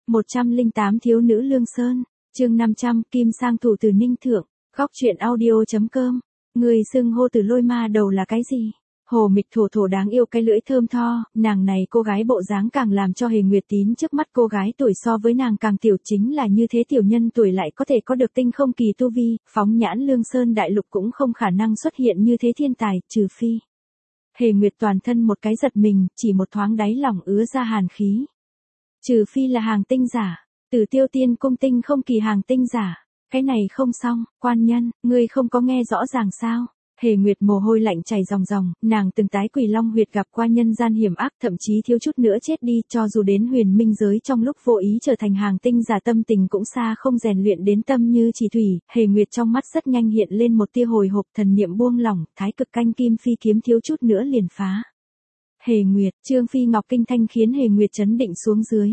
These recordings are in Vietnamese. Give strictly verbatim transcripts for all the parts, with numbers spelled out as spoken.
một trăm lẻ tám Thiếu nữ Lương Sơn, chương năm trăm, Kim Sang thủ từ Ninh Thượng, góc truyện audio.com. Người xưng hô từ lôi ma đầu là cái gì? Hồ Mịch thổ thổ đáng yêu cái lưỡi thơm tho, nàng này cô gái bộ dáng càng làm cho Hề Nguyệt Tín trước mắt cô gái tuổi so với nàng càng tiểu, chính là như thế tiểu nhân tuổi lại có thể có được tinh không kỳ tu vi, phóng nhãn Lương Sơn đại lục cũng không khả năng xuất hiện như thế thiên tài, trừ phi. Hề Nguyệt toàn thân một cái giật mình, chỉ một thoáng đáy lòng ứa ra hàn khí. Trừ phi là hàng tinh giả, Tử Tiêu Tiên Cung tinh không kỳ hàng tinh giả, cái này không xong, quan nhân, ngươi không có nghe rõ ràng sao? Hề Nguyệt mồ hôi lạnh chảy ròng ròng, nàng từng tái quỷ long huyệt gặp qua nhân gian hiểm ác, thậm chí thiếu chút nữa chết đi, cho dù đến huyền minh giới trong lúc vô ý trở thành hàng tinh giả tâm tình cũng xa không rèn luyện đến tâm như chỉ thủy. Hề Nguyệt trong mắt rất nhanh hiện lên một tia hồi hộp, thần niệm buông lỏng, thái cực canh kim phi kiếm thiếu chút nữa liền phá. Hề Nguyệt, Trương Phi Ngọc kinh thanh khiến Hề Nguyệt chấn định xuống dưới.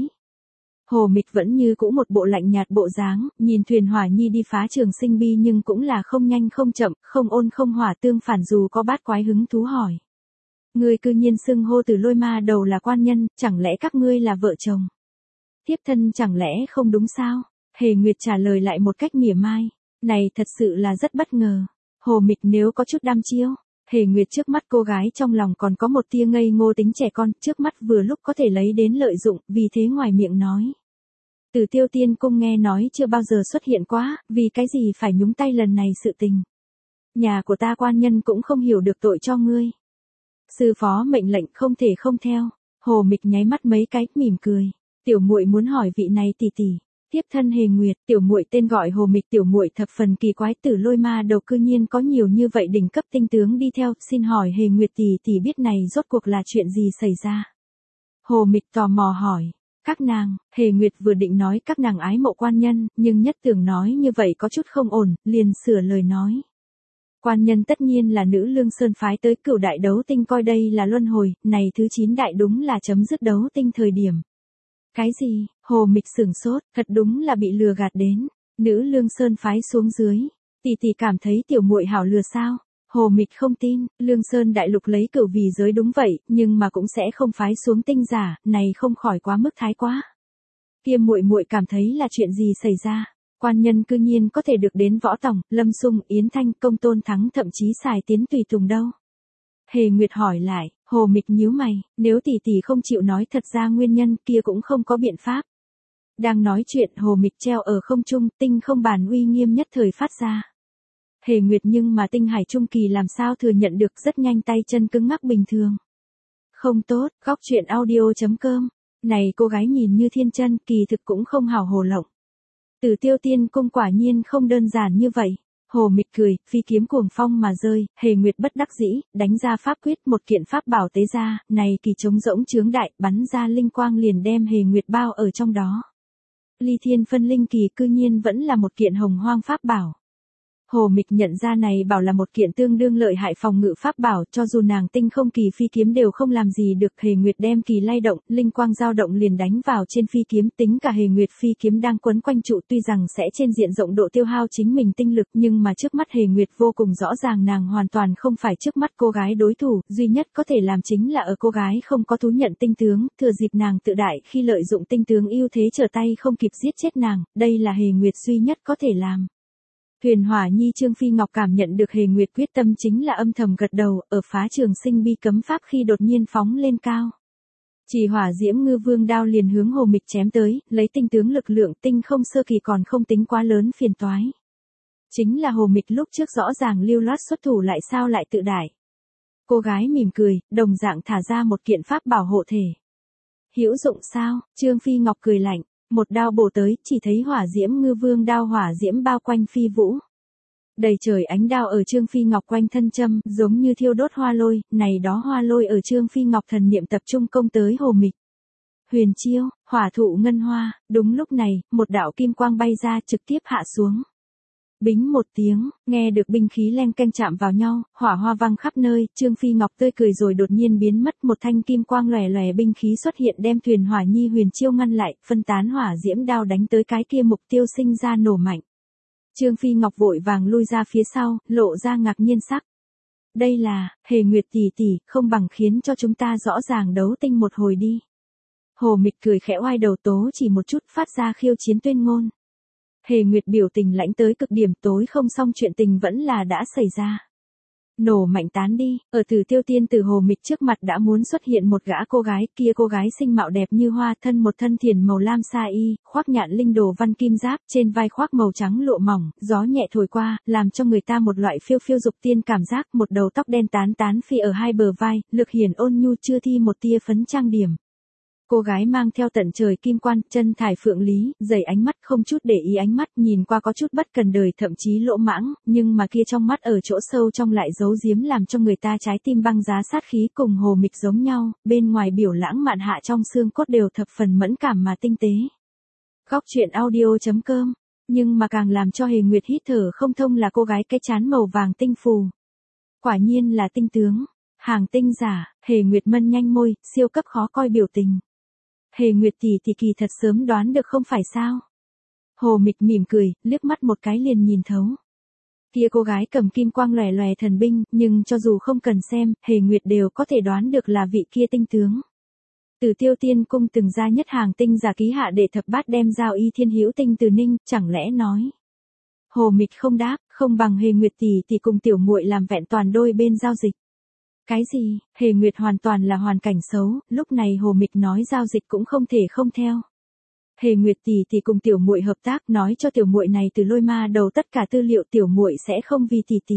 Hồ Mịch vẫn như cũ một bộ lạnh nhạt bộ dáng, nhìn Thuyền Hỏa Nhi đi phá trường sinh bi nhưng cũng là không nhanh không chậm, không ôn không hỏa, tương phản dù có bát quái hứng thú hỏi. Ngươi cư nhiên xưng hô từ lôi ma đầu là quan nhân, chẳng lẽ các ngươi là vợ chồng? Tiếp thân chẳng lẽ không đúng sao? Hề Nguyệt trả lời lại một cách mỉa mai. Này thật sự là rất bất ngờ. Hồ Mịch nếu có chút đăm chiêu. Hề Nguyệt trước mắt cô gái trong lòng còn có một tia ngây ngô tính trẻ con, trước mắt vừa lúc có thể lấy đến lợi dụng, vì thế ngoài miệng nói. Tử Tiêu Tiên Cung nghe nói chưa bao giờ xuất hiện quá, vì cái gì phải nhúng tay lần này sự tình. Nhà của ta quan nhân cũng không hiểu được tội cho ngươi. Sư phó mệnh lệnh không thể không theo. Hồ Mịch nháy mắt mấy cái, mỉm cười. Tiểu muội muốn hỏi vị này tỷ tỷ. Tiếp thân Hề Nguyệt, tiểu muội tên gọi Hồ Mịch, tiểu muội thập phần kỳ quái, Tử lôi ma đầu cư nhiên có nhiều như vậy đỉnh cấp tinh tướng đi theo, xin hỏi Hề Nguyệt tỷ tỷ biết này rốt cuộc là chuyện gì xảy ra? Hồ Mịch tò mò hỏi. Các nàng, Hề Nguyệt vừa định nói các nàng ái mộ quan nhân, nhưng nhất tưởng nói như vậy có chút không ổn, liền sửa lời nói. Quan nhân tất nhiên là nữ Lương Sơn phái tới Cửu đại đấu tinh, coi đây là luân hồi, này thứ chín đại đúng là chấm dứt đấu tinh thời điểm. Cái gì? Hồ Mịch sửng sốt, thật đúng là bị lừa gạt đến. Nữ Lương Sơn phái xuống dưới. Tỷ tỷ cảm thấy tiểu muội hảo lừa sao? Hồ Mịch không tin, Lương Sơn đại lục lấy cửu vì giới đúng vậy, nhưng mà cũng sẽ không phái xuống tinh giả, này không khỏi quá mức thái quá. Kia muội muội cảm thấy là chuyện gì xảy ra? Quan nhân cư nhiên có thể được đến Võ Tòng, Lâm Sung, Yến Thanh, Công Tôn Thắng, thậm chí xài tiến tùy tùng đâu? Hề Nguyệt hỏi lại. Hồ Mịch nhíu mày, nếu tỷ tỷ không chịu nói thật ra nguyên nhân kia cũng không có biện pháp. Đang nói chuyện, Hồ Mịch treo ở không trung, tinh không bản uy nghiêm nhất thời phát ra. Hề Nguyệt nhưng mà tinh hải trung kỳ làm sao thừa nhận được, rất nhanh tay chân cứng ngắc bình thường. Không tốt, góc truyện audio.com. Này cô gái nhìn như thiên chân, kỳ thực cũng không hào hồ lộng. Tử Tiêu Tiên Cung quả nhiên không đơn giản như vậy. Hồ Mịch cười, phi kiếm cuồng phong mà rơi, Hề Nguyệt bất đắc dĩ, đánh ra pháp quyết, một kiện pháp bảo tế ra, này kỳ trống rỗng chướng đại, bắn ra linh quang liền đem Hề Nguyệt bao ở trong đó. Ly Thiên phân linh kỳ cư nhiên vẫn là một kiện hồng hoang pháp bảo. Hồ Mịch nhận ra này bảo là một kiện tương đương lợi hại phòng ngự pháp bảo, cho dù nàng tinh không kỳ phi kiếm đều không làm gì được. Hề Nguyệt đem kỳ lay động, linh quang dao động liền đánh vào trên phi kiếm, tính cả Hề Nguyệt phi kiếm đang quấn quanh trụ, tuy rằng sẽ trên diện rộng độ tiêu hao chính mình tinh lực, nhưng mà trước mắt Hề Nguyệt vô cùng rõ ràng nàng hoàn toàn không phải trước mắt cô gái đối thủ, duy nhất có thể làm chính là ở cô gái không có thú nhận tinh tướng, thừa dịp nàng tự đại khi lợi dụng tinh tướng ưu thế trở tay không kịp giết chết nàng, đây là Hề Nguyệt duy nhất có thể làm. Thuyền Hỏa Nhi Trương Phi Ngọc cảm nhận được Hề Nguyệt quyết tâm chính là âm thầm gật đầu, ở phá trường sinh bi cấm pháp khi đột nhiên phóng lên cao. Chỉ hỏa diễm ngư vương đao liền hướng Hồ Mịch chém tới, lấy tinh tướng lực lượng tinh không sơ kỳ còn không tính quá lớn phiền toái. Chính là Hồ Mịch lúc trước rõ ràng lưu loát xuất thủ lại sao lại tự đại. Cô gái mỉm cười, đồng dạng thả ra một kiện pháp bảo hộ thể. Hữu dụng sao? Trương Phi Ngọc cười lạnh. Một đao bổ tới, chỉ thấy hỏa diễm ngư vương đao hỏa diễm bao quanh phi vũ. Đầy trời ánh đao ở Trương Phi Ngọc quanh thân châm, giống như thiêu đốt hoa lôi, này đó hoa lôi ở Trương Phi Ngọc thần niệm tập trung công tới Hồ Mịch. Huyền chiêu, hỏa thụ ngân hoa, đúng lúc này, một đạo kim quang bay ra trực tiếp hạ xuống. Bính một tiếng, nghe được binh khí len canh chạm vào nhau, hỏa hoa văng khắp nơi, Trương Phi Ngọc tươi cười rồi đột nhiên biến mất, một thanh kim quang lòe lòe binh khí xuất hiện đem Thuyền Hỏa Nhi huyền chiêu ngăn lại, phân tán hỏa diễm đao đánh tới cái kia mục tiêu sinh ra nổ mạnh. Trương Phi Ngọc vội vàng lui ra phía sau, lộ ra ngạc nhiên sắc. Đây là, Hề Nguyệt tỷ tỷ, không bằng khiến cho chúng ta rõ ràng đấu tinh một hồi đi. Hồ Mịch cười khẽ oai đầu tố chỉ một chút phát ra khiêu chiến tuyên ngôn. Hề Nguyệt biểu tình lãnh tới cực điểm, tối không xong chuyện tình vẫn là đã xảy ra. Nổ mạnh tán đi, ở Từ Tiêu tiên tử Hồ Mịch trước mặt đã muốn xuất hiện một gã cô gái, kia cô gái xinh mạo đẹp như hoa, thân một thân thiền màu lam sa y, khoác nhạn linh đồ văn kim giáp, trên vai khoác màu trắng lụa mỏng, gió nhẹ thổi qua, làm cho người ta một loại phiêu phiêu dục tiên cảm giác, một đầu tóc đen tán tán phi ở hai bờ vai, lực hiển ôn nhu chưa thi một tia phấn trang điểm. Cô gái mang theo tận trời kim quan, chân thải phượng lý, dày ánh mắt không chút để ý ánh mắt, nhìn qua có chút bất cần đời thậm chí lỗ mãng, nhưng mà kia trong mắt ở chỗ sâu trong lại giấu giếm làm cho người ta trái tim băng giá sát khí, cùng Hồ Mịch giống nhau, bên ngoài biểu lãng mạn hạ trong xương cốt đều thập phần mẫn cảm mà tinh tế. Góc truyện audio chấm com, nhưng mà càng làm cho Hề Nguyệt hít thở không thông là cô gái cái trán màu vàng tinh phù. Quả nhiên là tinh tướng, hàng tinh giả. Hề Nguyệt mân nhanh môi, siêu cấp khó coi biểu tình. Hề Nguyệt tỷ tỷ kỳ thật sớm đoán được không phải sao? Hồ Mịch mỉm cười, liếc mắt một cái liền nhìn thấu. Kia cô gái cầm kim quang lòe lòe thần binh, nhưng cho dù không cần xem, Hề Nguyệt đều có thể đoán được là vị kia tinh tướng. Từ Tiêu Tiên cung từng ra nhất hàng tinh giả ký hạ để thập bát đem giao y thiên hữu tinh từ ninh, chẳng lẽ nói. Hồ Mịch không đáp, không bằng Hề Nguyệt tỷ tỷ cùng tiểu muội làm vẹn toàn đôi bên giao dịch. Cái gì? Hề Nguyệt hoàn toàn là hoàn cảnh xấu, lúc này Hồ Mịch nói giao dịch cũng không thể không theo. Hề Nguyệt tỷ tỷ cùng tiểu muội hợp tác, nói cho tiểu muội này từ Lôi Ma đầu tất cả tư liệu, tiểu muội sẽ không vì tỷ tỷ.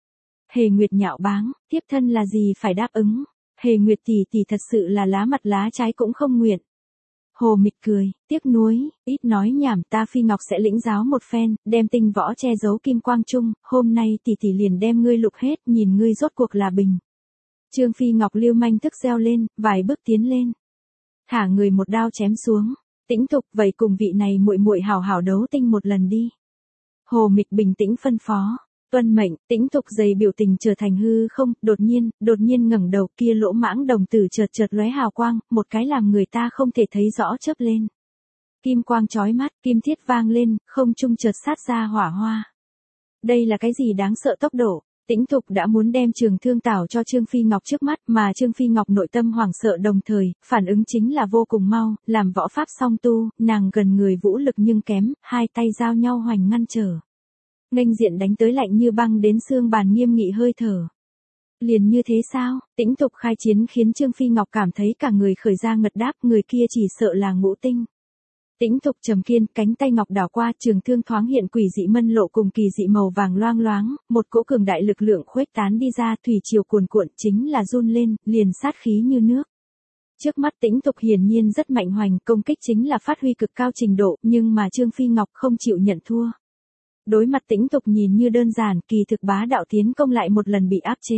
Hề Nguyệt nhạo báng, tiếp thân là gì phải đáp ứng. Hề Nguyệt tỷ tỷ thật sự là lá mặt lá trái cũng không nguyện. Hồ Mịch cười, tiếc nuối, ít nói nhảm, ta Phi Ngọc sẽ lĩnh giáo một phen, đem tinh võ che giấu kim quang trung, hôm nay tỷ tỷ liền đem ngươi lục hết, nhìn ngươi rốt cuộc là bình. Trương Phi Ngọc lưu manh thức reo lên, vài bước tiến lên. Thả người một đao chém xuống, Tĩnh Thục vậy cùng vị này muội muội hảo hảo đấu tinh một lần đi. Hồ Mịch bình tĩnh phân phó, tuân mệnh. Tĩnh Thục dày biểu tình trở thành hư không, đột nhiên, đột nhiên ngẩng đầu, kia lỗ mãng đồng tử chợt chợt lóe hào quang, một cái làm người ta không thể thấy rõ chớp lên. Kim quang chói mắt, kim thiết vang lên, không trung chợt sát ra hỏa hoa. Đây là cái gì đáng sợ tốc độ? Tĩnh Thục đã muốn đem trường thương tảo cho Trương Phi Ngọc trước mắt, mà Trương Phi Ngọc nội tâm hoảng sợ đồng thời, phản ứng chính là vô cùng mau, làm võ pháp song tu, nàng gần người vũ lực nhưng kém, hai tay giao nhau hoành ngăn trở. Nghênh diện đánh tới lạnh như băng đến xương bàn nghiêm nghị hơi thở. Liền như thế sao? Tĩnh Thục khai chiến khiến Trương Phi Ngọc cảm thấy cả người khởi ra ngật đáp, người kia chỉ sợ là ngũ tinh. Tĩnh Thục trầm kiên, cánh tay ngọc đảo qua, trường thương thoáng hiện quỷ dị mân lộ cùng kỳ dị màu vàng loang loáng, một cỗ cường đại lực lượng khuếch tán đi ra, thủy triều cuồn cuộn, chính là run lên, liền sát khí như nước. Trước mắt Tĩnh Thục hiển nhiên rất mạnh hoành, công kích chính là phát huy cực cao trình độ, nhưng mà Trương Phi Ngọc không chịu nhận thua. Đối mặt Tĩnh Thục nhìn như đơn giản, kỳ thực bá đạo tiến công lại một lần bị áp chế.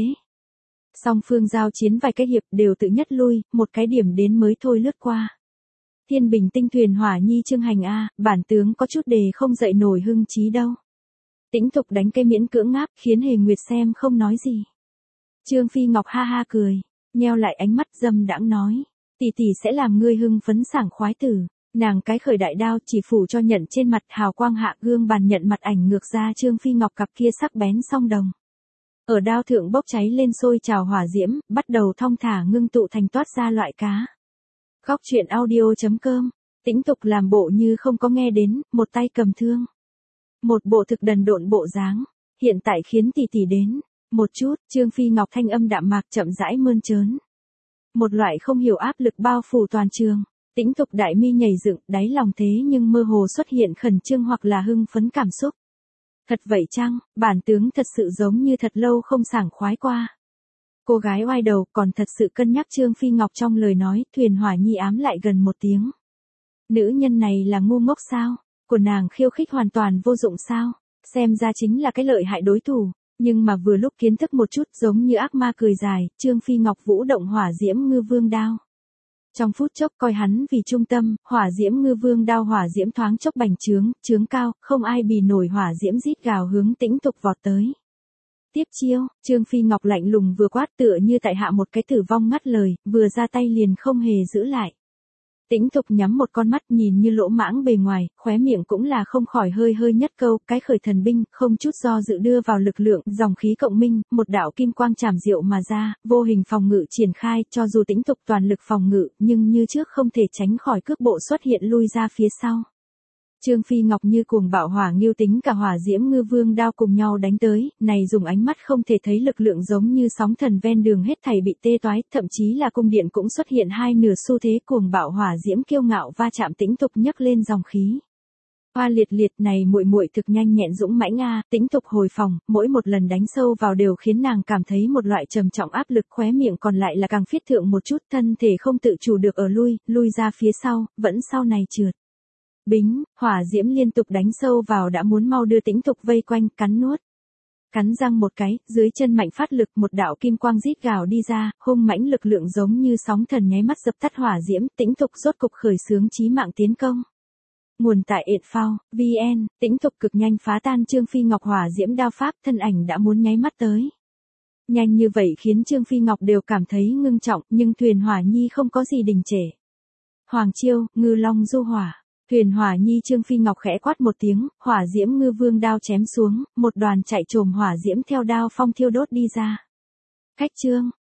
Song phương giao chiến vài cái hiệp đều tự nhất lui, một cái điểm đến mới thôi lướt qua. Thiên Bình tinh thuyền hỏa nhi Trương Hành a, bản tướng có chút đề không dậy nổi hưng trí đâu. Tĩnh Thục đánh cây miễn cưỡng ngáp, khiến Hề Nguyệt xem không nói gì. Trương Phi Ngọc ha ha cười, nheo lại ánh mắt dâm đãng nói, tỷ tỷ sẽ làm ngươi hưng phấn sảng khoái tử. Nàng cái khởi đại đao chỉ phủ cho nhận trên mặt, hào quang hạ gương bàn nhận mặt ảnh ngược ra Trương Phi Ngọc cặp kia sắc bén song đồng. Ở đao thượng bốc cháy lên sôi trào hỏa diễm, bắt đầu thong thả ngưng tụ thành toát ra loại cá. Góc truyện audio chấm com, Tĩnh Thục làm bộ như không có nghe đến, một tay cầm thương. Một bộ thực đần độn bộ dáng, hiện tại khiến tỷ tỷ đến. Một chút, Trương Phi Ngọc thanh âm đạm mạc chậm rãi mơn trớn. Một loại không hiểu áp lực bao phủ toàn trường. Tĩnh Thục đại mi nhảy dựng, đáy lòng thế nhưng mơ hồ xuất hiện khẩn trương hoặc là hưng phấn cảm xúc. Thật vậy chăng, bản tướng thật sự giống như thật lâu không sảng khoái qua. Cô gái oai đầu còn thật sự cân nhắc Trương Phi Ngọc trong lời nói, thuyền hỏa nhi ám lại gần một tiếng. Nữ nhân này là ngu ngốc sao? Của nàng khiêu khích hoàn toàn vô dụng sao? Xem ra chính là cái lợi hại đối thủ. Nhưng mà vừa lúc kiến thức một chút giống như ác ma cười dài, Trương Phi Ngọc vũ động hỏa diễm ngư vương đao. Trong phút chốc coi hắn vì trung tâm, hỏa diễm ngư vương đao hỏa diễm thoáng chốc bành trướng, trướng cao, không ai bì nổi hỏa diễm rít gào hướng Tĩnh Thục vọt tới. Tiếp chiêu, Trương Phi Ngọc lạnh lùng vừa quát tựa như tại hạ một cái tử vong ngắt lời, vừa ra tay liền không hề giữ lại. Tĩnh Thục nhắm một con mắt nhìn như lỗ mãng bề ngoài, khóe miệng cũng là không khỏi hơi hơi nhất câu, cái khởi thần binh, không chút do dự đưa vào lực lượng, dòng khí cộng minh, một đạo kim quang chảm diệu mà ra, vô hình phòng ngự triển khai, cho dù Tĩnh Thục toàn lực phòng ngự, nhưng như trước không thể tránh khỏi cước bộ xuất hiện lui ra phía sau. Trương Phi Ngọc như cuồng bạo hỏa nghiêu tính cả hỏa diễm ngư vương đao cùng nhau đánh tới, này dùng ánh mắt không thể thấy lực lượng giống như sóng thần ven đường hết thảy bị tê toái, thậm chí là cung điện cũng xuất hiện hai nửa xu thế cuồng bạo hỏa diễm kiêu ngạo va chạm Tĩnh Thục nhấc lên dòng khí. Hoa liệt liệt này muội muội thực nhanh nhẹn dũng mãnh a, Tĩnh Thục hồi phòng, mỗi một lần đánh sâu vào đều khiến nàng cảm thấy một loại trầm trọng áp lực, khóe miệng còn lại là càng phiết thượng một chút, thân thể không tự chủ được ở lui, lui ra phía sau, vẫn sau này trượt. Bính, hỏa diễm liên tục đánh sâu vào đã muốn mau đưa Tĩnh Thục vây quanh, cắn nuốt. Cắn răng một cái, dưới chân mạnh phát lực, một đạo kim quang rít gào đi ra, hung mãnh lực lượng giống như sóng thần nháy mắt dập tắt hỏa diễm, Tĩnh Thục rốt cục khởi xướng chí mạng tiến công. Nguồn tại ệt phao, vn, Tĩnh Thục cực nhanh phá tan Trương Phi Ngọc hỏa diễm đao pháp, thân ảnh đã muốn nháy mắt tới. Nhanh như vậy khiến Trương Phi Ngọc đều cảm thấy ngưng trọng, nhưng thuyền hỏa nhi không có gì đình trệ. Hoàng chiêu, ngư long du hỏa. Thuyền hỏa nhi Trương Phi Ngọc khẽ quát một tiếng, hỏa diễm ngư vương đao chém xuống, một đoàn chạy trồm hỏa diễm theo đao phong thiêu đốt đi ra. Cách trương,